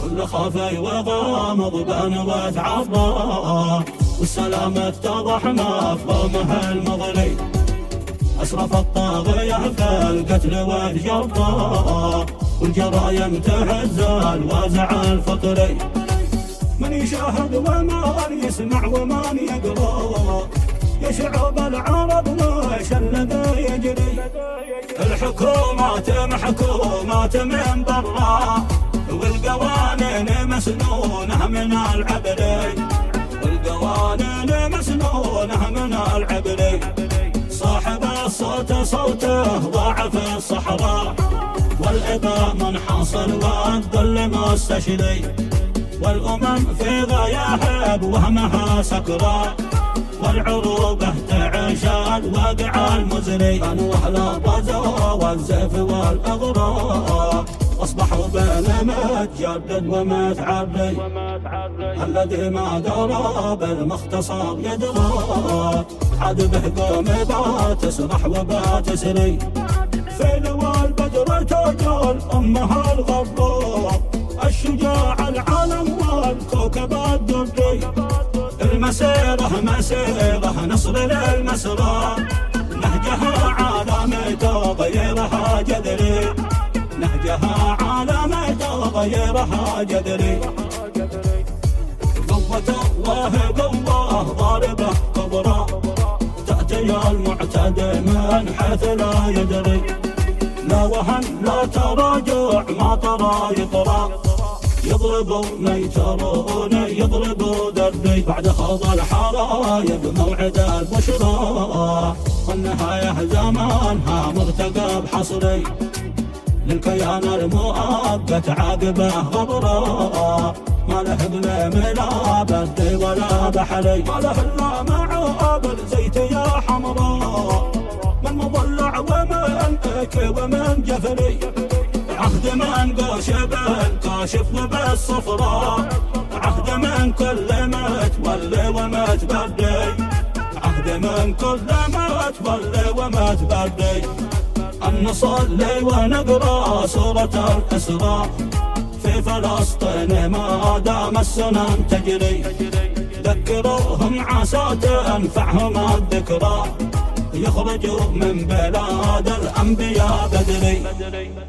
كل خفي وغامض بان وتعبر، والسلام اتضح مفهومه المغري. أسرف الطاغية في القتل والجبار، والجرايم تهز الوازع الفطري. من يشاهد ومن يسمع ومن يقرأ، يا شعوب العرب وش الذي يجري؟ الحكومات محكومات من برا، والقوانين مسنونة من العبري، والقوانين مسنونة من العبري. صاحب الصوت صوته ضاع في الصحراء، والإباء منحصر والذل مستشري، والأمم في غياهب وهمها سكرى، والعروبة تعيش الواقع المزري. كانوا أهل الرزا والزيف والأغراء، أصبحوا بين متجدد ومتعري. الذي ما درى بالمختصر يدرى، عاد به قوم باتسرح وباتسري. في لوى البدر تجول أمها الغراء، الشجاع العالم والكوكب الدري. المسيرة مسيرة نصر للمسرى، نهجها عالم تغيرها جذري، نهجها عالم تغيرها جذري. قوة الله قوة ضاربة كبرى، تأتي المعتدي من حيث لا يدري. لا وهن لا تراجع ما ترى يطرى، يضربوا ميترون يضربوا دربي. بعد خوض الحرايب موعد البشرى، والنهاية زمانها مرتقب حصري. للكيان المؤبت عاقبه غبرى، ما له قلم لا بدي ولا بحري. ما له الا معابل زيت يا حمراء، من مضلع ومن اكي ومن جفري. عهد من قوشب الكاشف وبالصفراء، عهد من كل ما تولي وما تبدي، عهد من كل ما تولي وما تبدي. أن نصلي ونقرأ سورة الإسراء، في فلسطين ما دام السنن تجري. ذكروهم عسى تنفعهم الذكرى، يخرجوا من بلاد الأنبياء بدري.